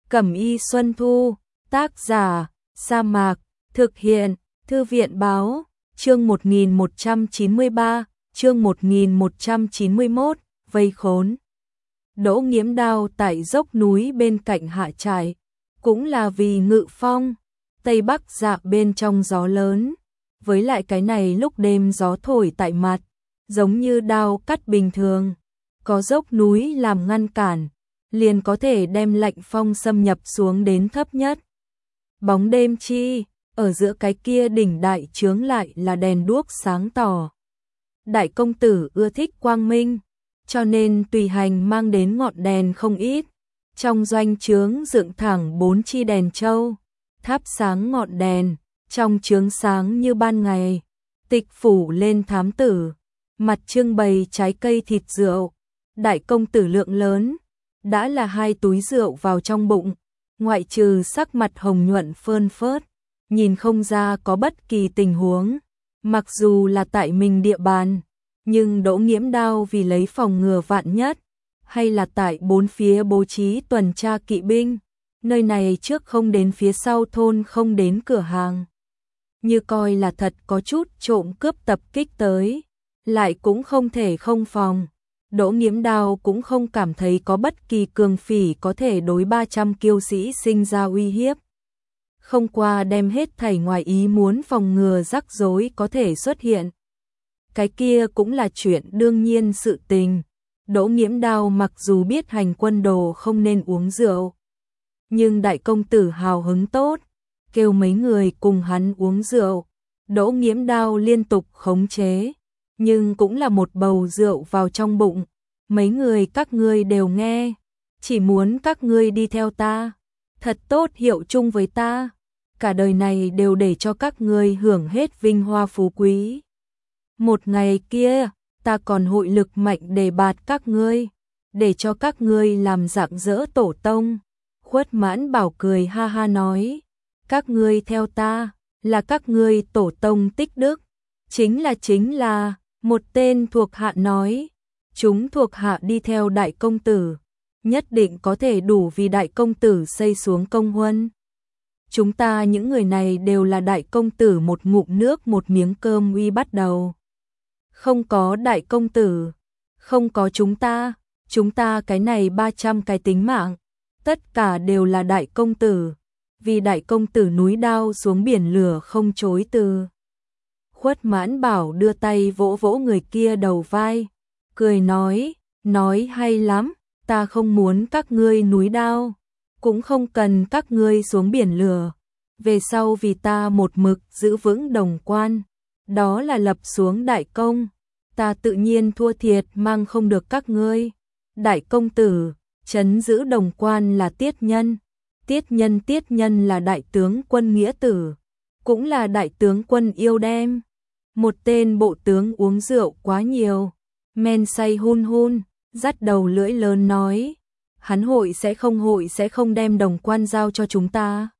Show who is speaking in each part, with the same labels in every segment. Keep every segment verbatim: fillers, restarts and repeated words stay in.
Speaker 1: Cẩm y Xuân Thu, tác giả, Sa Mạc, thực hiện, Thư viện báo, chương một nghìn một trăm chín mươi ba, chương một nghìn một trăm chín mươi mốt, vây khốn. Đỗ Nghiễm Đao tại dốc núi bên cạnh hạ trại, cũng là vì ngự phong, tây bắc dạ bên trong gió lớn, với lại cái này lúc đêm gió thổi tại mặt, giống như đao cắt bình thường, có dốc núi làm ngăn cản, liền có thể đem lạnh phong xâm nhập xuống đến thấp nhất. Bóng đêm chi, ở giữa cái kia đỉnh đại chướng lại là đèn đuốc sáng tỏ. Đại công tử ưa thích quang minh, cho nên tùy hành mang đến ngọn đèn không ít. Trong doanh chướng dựng thẳng bốn chi đèn châu, thắp sáng ngọn đèn, trong chướng sáng như ban ngày. Tịch phủ lên thám tử, mặt trưng bày trái cây thịt rượu. Đại công tử lượng lớn, đã là hai túi rượu vào trong bụng, ngoại trừ sắc mặt hồng nhuận phơn phớt, nhìn không ra có bất kỳ tình huống. Mặc dù là tại mình địa bàn, nhưng Đỗ Nghiễm Đao vì lấy phòng ngừa vạn nhất, hay là tại bốn phía bố trí tuần tra kỵ binh, nơi này trước không đến phía sau thôn không đến cửa hàng. Như coi là thật có chút trộm cướp tập kích tới, lại cũng không thể không phòng. Đỗ Nghiễm Đao cũng không cảm thấy có bất kỳ cường phỉ có thể đối ba trăm kiêu sĩ sinh ra uy hiếp. Không qua đem hết thảy ngoài ý muốn phòng ngừa rắc rối có thể xuất hiện. Cái kia cũng là chuyện đương nhiên sự tình. Đỗ Nghiễm Đao mặc dù biết hành quân đồ không nên uống rượu, nhưng đại công tử hào hứng tốt, kêu mấy người cùng hắn uống rượu. Đỗ Nghiễm Đao liên tục khống chế, nhưng cũng là một bầu rượu vào trong bụng. Mấy người các ngươi đều nghe, chỉ muốn các ngươi đi theo ta, thật tốt hiệu chung với ta, cả đời này đều để cho các ngươi hưởng hết vinh hoa phú quý. Một ngày kia, ta còn hội lực mạnh đề bạt các ngươi, để cho các ngươi làm rạng rỡ tổ tông. Khuất Mãn Bảo cười ha ha nói, các ngươi theo ta, là các ngươi tổ tông tích đức, chính là chính là, một tên thuộc hạ nói, chúng thuộc hạ đi theo đại công tử, nhất định có thể đủ vì đại công tử xây xuống công huân. Chúng ta những người này đều là đại công tử một ngụm nước một miếng cơm uy bắt đầu. Không có đại công tử, không có chúng ta, chúng ta cái này ba trăm cái tính mạng, tất cả đều là đại công tử, vì đại công tử núi đao xuống biển lửa không chối từ. Khuất Mãn Bảo đưa tay vỗ vỗ người kia đầu vai, cười nói, nói hay lắm, ta không muốn các ngươi núi đao, cũng không cần các ngươi xuống biển lửa, về sau vì ta một mực giữ vững Đồng Quan, đó là lập xuống đại công, ta tự nhiên thua thiệt mang không được các ngươi. Đại công tử, trấn giữ Đồng Quan là Tiết Nhân, Tiết Nhân Tiết Nhân là đại tướng quân nghĩa tử, cũng là đại tướng quân yêu đem. Một tên bộ tướng uống rượu quá nhiều, men say hun hun, dắt đầu lưỡi lớn nói, hắn hội sẽ không hội sẽ không đem Đồng Quan giao cho chúng ta.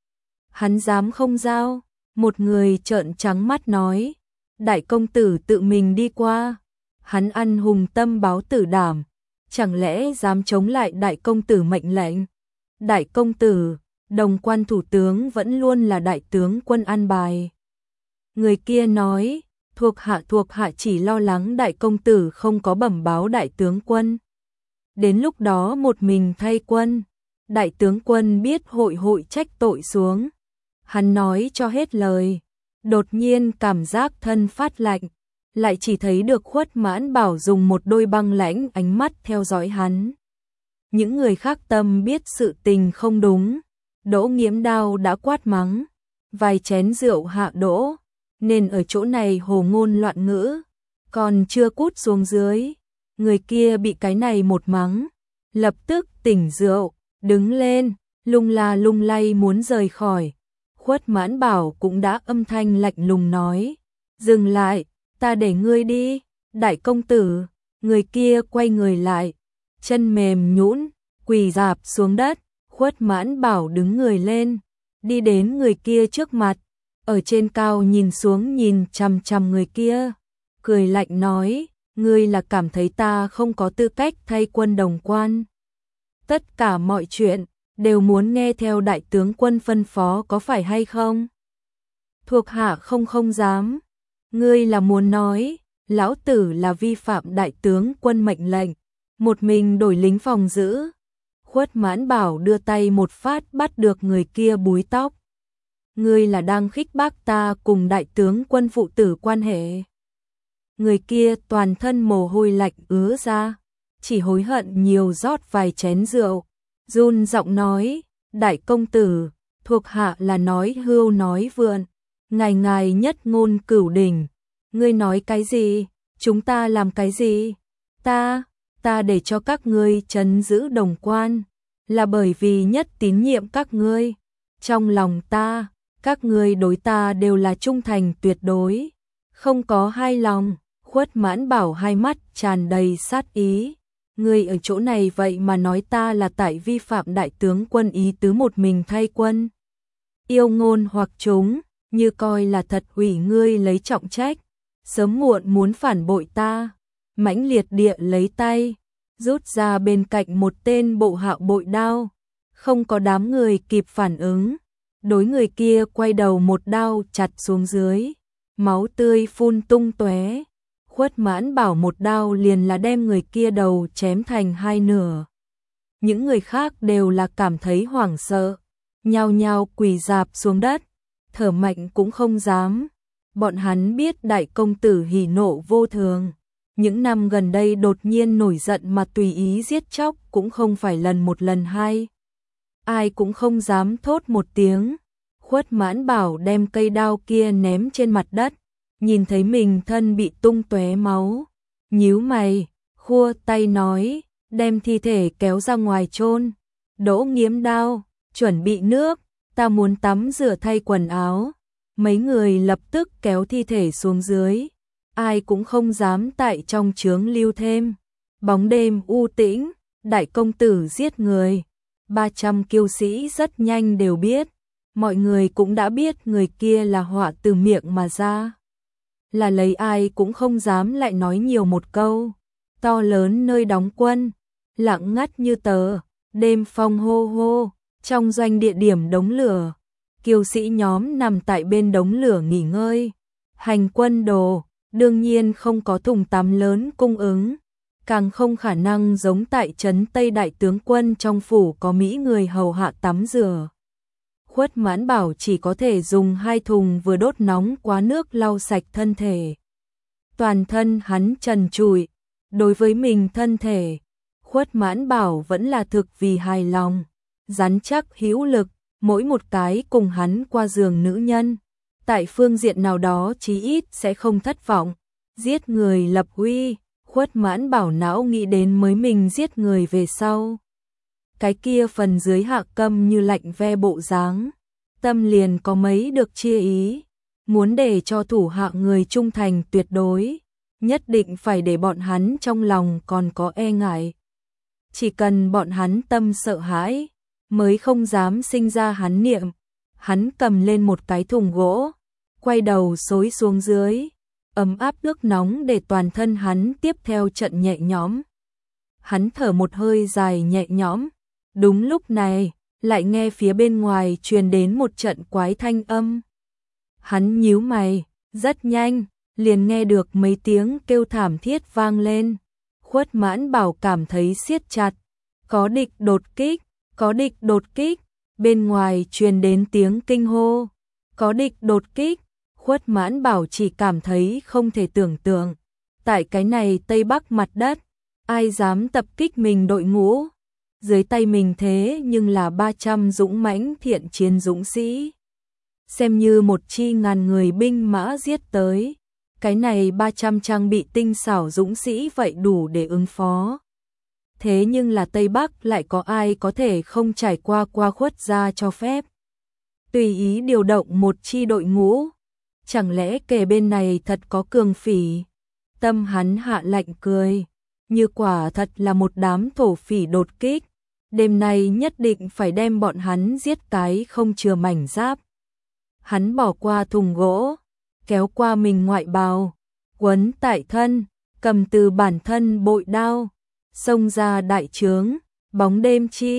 Speaker 1: Hắn dám không giao, một người trợn trắng mắt nói, đại công tử tự mình đi qua, hắn ăn hùng tâm báo tử đảm, chẳng lẽ dám chống lại đại công tử mệnh lệnh. Đại công tử, Đồng Quan thủ tướng vẫn luôn là đại tướng quân an bài. Người kia nói, thuộc hạ thuộc hạ chỉ lo lắng đại công tử không có bẩm báo đại tướng quân. Đến lúc đó một mình thay quân, đại tướng quân biết hội hội trách tội xuống. Hắn nói cho hết lời, đột nhiên cảm giác thân phát lạnh, lại chỉ thấy được Khuất Mãn Bảo dùng một đôi băng lãnh ánh mắt theo dõi hắn. Những người khác tâm biết sự tình không đúng, Đỗ Nghiễm Đao đã quát mắng, vài chén rượu hạ đỗ, nên ở chỗ này hồ ngôn loạn ngữ, còn chưa cút xuống dưới. Người kia bị cái này một mắng, lập tức tỉnh rượu, đứng lên, lung la lung lay muốn rời khỏi. Khuất Mãn Bảo cũng đã âm thanh lạnh lùng nói, dừng lại, ta để ngươi đi, đại công tử. Người kia quay người lại, chân mềm nhũn, quỳ rạp xuống đất. Khuất Mãn Bảo đứng người lên, đi đến người kia trước mặt, ở trên cao nhìn xuống nhìn chằm chằm người kia, cười lạnh nói, ngươi là cảm thấy ta không có tư cách thay quân Đồng Quan. Tất cả mọi chuyện, đều muốn nghe theo đại tướng quân phân phó có phải hay không? Thuộc hạ không không dám. Ngươi là muốn nói, lão tử là vi phạm đại tướng quân mệnh lệnh, một mình đổi lính phòng giữ. Khuất Mãn Bảo đưa tay một phát bắt được người kia búi tóc. Ngươi là đang khích bác ta cùng đại tướng quân phụ tử quan hệ. Người kia toàn thân mồ hôi lạnh ứa ra, chỉ hối hận nhiều rót vài chén rượu, run giọng nói, đại công tử, thuộc hạ là nói hưu nói vượn, ngài ngài nhất ngôn cửu đỉnh, ngươi nói cái gì, chúng ta làm cái gì, ta, ta để cho các ngươi trấn giữ Đồng Quan, là bởi vì nhất tín nhiệm các ngươi, trong lòng ta, các ngươi đối ta đều là trung thành tuyệt đối, không có hai lòng. Khuất Mãn Bảo hai mắt tràn đầy sát ý. Ngươi ở chỗ này vậy mà nói ta là tại vi phạm đại tướng quân ý tứ một mình thay quân. Yêu ngôn hoặc chúng, như coi là thật hủy ngươi lấy trọng trách. Sớm muộn muốn phản bội ta. Mãnh liệt địa lấy tay, rút ra bên cạnh một tên bộ hạ bội đao. Không có đám người kịp phản ứng. Đối người kia quay đầu một đao chặt xuống dưới. Máu tươi phun tung tóe. Khuất Mãn Bảo một đao liền là đem người kia đầu chém thành hai nửa. Những người khác đều là cảm thấy hoảng sợ, nhao nhao quỳ rạp xuống đất, thở mạnh cũng không dám. Bọn hắn biết đại công tử hỉ nộ vô thường, những năm gần đây đột nhiên nổi giận mà tùy ý giết chóc cũng không phải lần một lần hai. Ai cũng không dám thốt một tiếng. Khuất Mãn Bảo đem cây đao kia ném trên mặt đất. Nhìn thấy mình thân bị tung tóe máu, nhíu mày, khua tay nói, đem thi thể kéo ra ngoài chôn. Đỗ Nghiễm đao, chuẩn bị nước, ta muốn tắm rửa thay quần áo. Mấy người lập tức kéo thi thể xuống dưới, ai cũng không dám tại trong trướng lưu thêm. Bóng đêm u tĩnh, đại công tử giết người, ba trăm kiêu sĩ rất nhanh đều biết, mọi người cũng đã biết người kia là họa từ miệng mà ra. Là lấy ai cũng không dám lại nói nhiều một câu. To lớn nơi đóng quân, lặng ngắt như tờ, đêm phong hô hô, trong doanh địa điểm đống lửa, kiêu sĩ nhóm nằm tại bên đống lửa nghỉ ngơi. Hành quân đồ, đương nhiên không có thùng tắm lớn cung ứng, càng không khả năng giống tại trấn Tây đại tướng quân trong phủ có mỹ người hầu hạ tắm rửa. Khuất Mãn Bảo chỉ có thể dùng hai thùng vừa đốt nóng quá nước lau sạch thân thể. Toàn thân hắn trần trụi, đối với mình thân thể, Khuất Mãn Bảo vẫn là thực vì hài lòng, rắn chắc hữu lực, mỗi một cái cùng hắn qua giường nữ nhân, tại phương diện nào đó chí ít sẽ không thất vọng. Giết người lập uy, Khuất Mãn Bảo não nghĩ đến mới mình giết người về sau. Cái kia phần dưới hạ câm như lạnh ve bộ dáng, tâm liền có mấy được chia ý, muốn để cho thủ hạ người trung thành tuyệt đối, nhất định phải để bọn hắn trong lòng còn có e ngại. Chỉ cần bọn hắn tâm sợ hãi, mới không dám sinh ra hắn niệm. Hắn cầm lên một cái thùng gỗ, quay đầu xối xuống dưới, ấm áp nước nóng để toàn thân hắn tiếp theo trận nhẹ nhõm. Hắn thở một hơi dài nhẹ nhõm. Đúng lúc này, lại nghe phía bên ngoài truyền đến một trận quái thanh âm. Hắn nhíu mày, rất nhanh, liền nghe được mấy tiếng kêu thảm thiết vang lên. Khuất Mãn Bảo cảm thấy siết chặt, có địch đột kích, có địch đột kích, bên ngoài truyền đến tiếng kinh hô, có địch đột kích. Khuất Mãn Bảo chỉ cảm thấy không thể tưởng tượng, tại cái này Tây Bắc mặt đất, ai dám tập kích mình đội ngũ. Dưới tay mình thế nhưng là ba trăm dũng mãnh thiện chiến dũng sĩ. Xem như một chi ngàn người binh mã giết tới, cái này ba trăm trang bị tinh xảo dũng sĩ vậy đủ để ứng phó. Thế nhưng là Tây Bắc lại có ai có thể không trải qua qua Khuất gia cho phép. Tùy ý điều động một chi đội ngũ, chẳng lẽ kề bên này thật có cường phỉ. Tâm hắn hạ lạnh cười, như quả thật là một đám thổ phỉ đột kích. Đêm nay nhất định phải đem bọn hắn giết cái không chừa mảnh giáp. Hắn bỏ qua thùng gỗ, kéo qua mình ngoại bào, quấn tại thân, cầm từ bản thân bội đao, xông ra đại trướng, bóng đêm chi,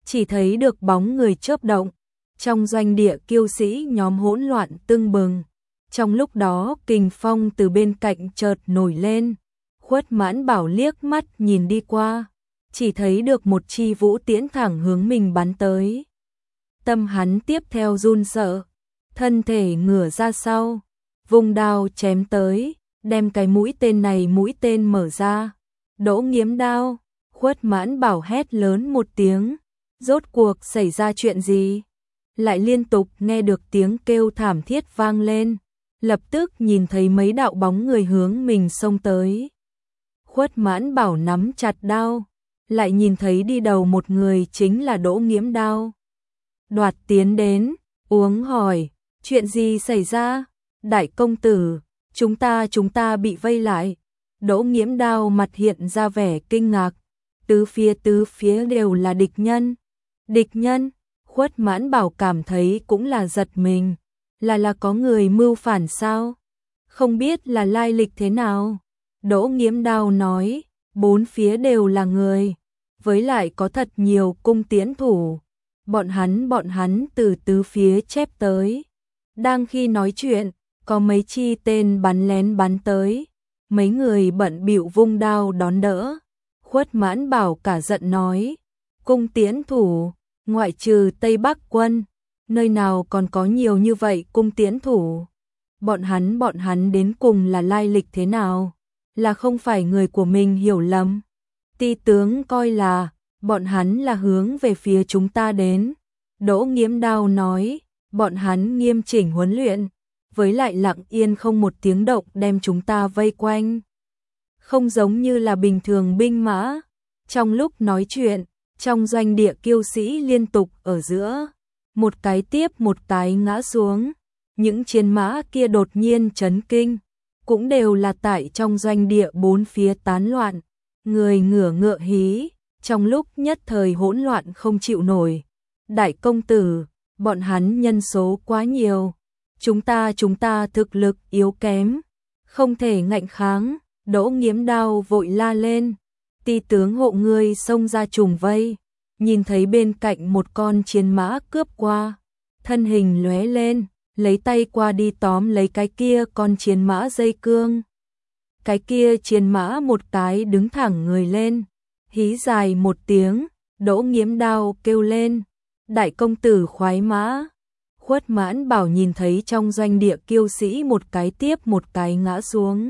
Speaker 1: chỉ thấy được bóng người chớp động. Trong doanh địa kiêu sĩ nhóm hỗn loạn tưng bừng. Trong lúc đó kình phong từ bên cạnh chợt nổi lên. Khuất Mãn Bảo liếc mắt nhìn đi qua, chỉ thấy được một chi vũ tiễn thẳng hướng mình bắn tới. Tâm hắn tiếp theo run sợ, thân thể ngửa ra sau, vùng đao chém tới, đem cái mũi tên này mũi tên mở ra. Đỗ Nghiễm đao, Khuất Mãn Bảo hét lớn một tiếng, rốt cuộc xảy ra chuyện gì? Lại liên tục nghe được tiếng kêu thảm thiết vang lên, lập tức nhìn thấy mấy đạo bóng người hướng mình xông tới. Khuất Mãn Bảo nắm chặt đao, lại nhìn thấy đi đầu một người chính là Đỗ Nghiễm đao. Đoạt tiến đến, uống hỏi, chuyện gì xảy ra? Đại công tử, chúng ta chúng ta bị vây lại. Đỗ Nghiễm đao mặt hiện ra vẻ kinh ngạc, tứ phía tứ phía đều là địch nhân. Địch nhân? Khuất Mãn Bảo cảm thấy cũng là giật mình, là là có người mưu phản sao? Không biết là lai lịch thế nào? Đỗ Nghiễm đao nói, bốn phía đều là người, với lại có thật nhiều cung tiễn thủ. Bọn hắn bọn hắn từ tứ phía chép tới. Đang khi nói chuyện, có mấy chi tên bắn lén bắn tới. Mấy người bận bịu vung đao đón đỡ. Khuất Mãn Bảo cả giận nói, cung tiễn thủ, ngoại trừ Tây Bắc quân, nơi nào còn có nhiều như vậy cung tiễn thủ? Bọn hắn bọn hắn đến cùng là lai lịch thế nào? Là không phải người của mình hiểu lầm? Ti tướng coi là bọn hắn là hướng về phía chúng ta đến. Đỗ Nghiễm đao nói, bọn hắn nghiêm chỉnh huấn luyện, với lại lặng yên không một tiếng động đem chúng ta vây quanh. Không giống như là bình thường binh mã. Trong lúc nói chuyện, trong doanh địa kiêu sĩ liên tục ở giữa, một cái tiếp một cái ngã xuống. Những chiến mã kia đột nhiên chấn kinh, cũng đều là tại trong doanh địa bốn phía tán loạn, người ngửa ngựa hí, trong lúc nhất thời hỗn loạn không chịu nổi. Đại công tử, bọn hắn nhân số quá nhiều, chúng ta chúng ta thực lực yếu kém, không thể ngạnh kháng. Đỗ Nghiễm đao vội la lên, ti tướng hộ ngươi xông ra trùng vây, nhìn thấy bên cạnh một con chiến mã cướp qua, thân hình lóe lên, lấy tay qua đi tóm lấy cái kia con chiến mã dây cương. Cái kia chiến mã một cái đứng thẳng người lên, hí dài một tiếng, Đỗ Nghiễm đao kêu lên, đại công tử khoái mã. Khuất Mãn Bảo nhìn thấy trong doanh địa kiêu sĩ một cái tiếp một cái ngã xuống.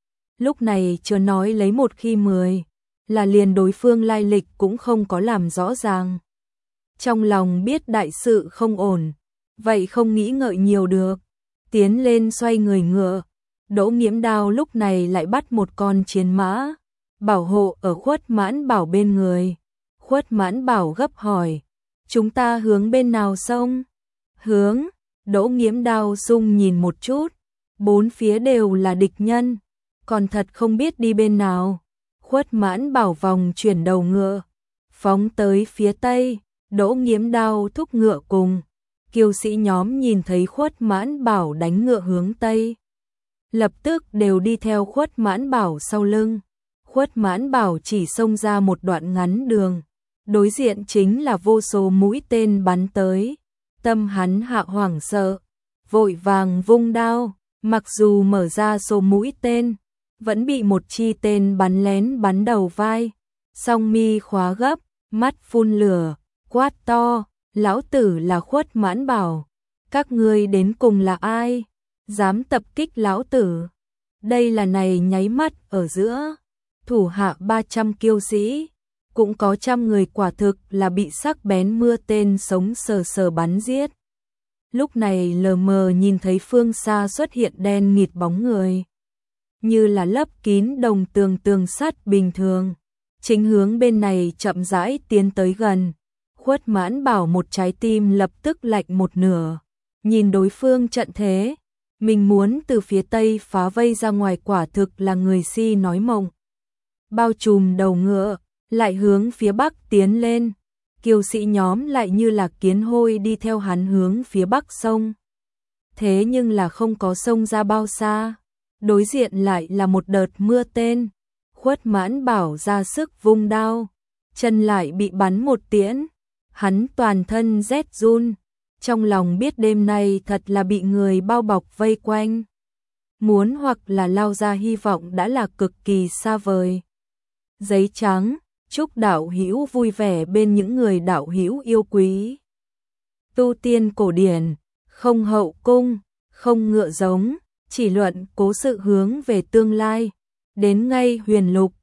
Speaker 1: Lúc này chưa nói lấy một khi mười, là liền đối phương lai lịch cũng không có làm rõ ràng. Trong lòng biết đại sự không ổn, vậy không nghĩ ngợi nhiều được, tiến lên xoay người ngựa. Đỗ Nghiễm đao lúc này lại bắt một con chiến mã, bảo hộ ở Khuất Mãn Bảo bên người. Khuất Mãn Bảo gấp hỏi, chúng ta hướng bên nào xông? Hướng, Đỗ Nghiễm đao sung nhìn một chút, bốn phía đều là địch nhân, còn thật không biết đi bên nào. Khuất Mãn Bảo vòng chuyển đầu ngựa, phóng tới phía tây. Đỗ Nghiễm đao thúc ngựa cùng kiêu sĩ nhóm nhìn thấy Khuất Mãn Bảo đánh ngựa hướng tây, lập tức đều đi theo Khuất Mãn Bảo sau lưng. Khuất Mãn Bảo chỉ xông ra một đoạn ngắn đường, đối diện chính là vô số mũi tên bắn tới. Tâm hắn hạ hoảng sợ, vội vàng vung đao, mặc dù mở ra số mũi tên, vẫn bị một chi tên bắn lén bắn đầu vai. Song mi khóa gấp, mắt phun lửa, quát to, lão tử là Khuất Mãn Bảo, các ngươi đến cùng là ai? Dám tập kích lão tử? Đây là này nháy mắt ở giữa, thủ hạ ba trăm kiêu sĩ, cũng có trăm người quả thực là bị sắc bén mưa tên sống sờ sờ bắn giết. Lúc này lờ mờ nhìn thấy phương xa xuất hiện đen nghịt bóng người, như là lấp kín đồng tường tường sắt bình thường, chính hướng bên này chậm rãi tiến tới gần. Khuất Mãn Bảo một trái tim lập tức lạnh một nửa, nhìn đối phương trận thế, mình muốn từ phía tây phá vây ra ngoài quả thực là người si nói mộng. Bao trùm đầu ngựa, lại hướng phía bắc tiến lên, kiêu sĩ nhóm lại như là kiến hôi đi theo hắn hướng phía bắc sông. Thế nhưng là không có sông ra bao xa, đối diện lại là một đợt mưa tên. Khuất Mãn Bảo ra sức vung đao, chân lại bị bắn một tiễn, hắn toàn thân rét run, trong lòng biết đêm nay thật là bị người bao bọc vây quanh. Muốn hoặc là lao ra hy vọng đã là cực kỳ xa vời. Giấy trắng, chúc đạo hữu vui vẻ bên những người đạo hữu yêu quý. Tu tiên cổ điển, không hậu cung, không ngựa giống, chỉ luận cố sự hướng về tương lai. Đến ngay huyền lục,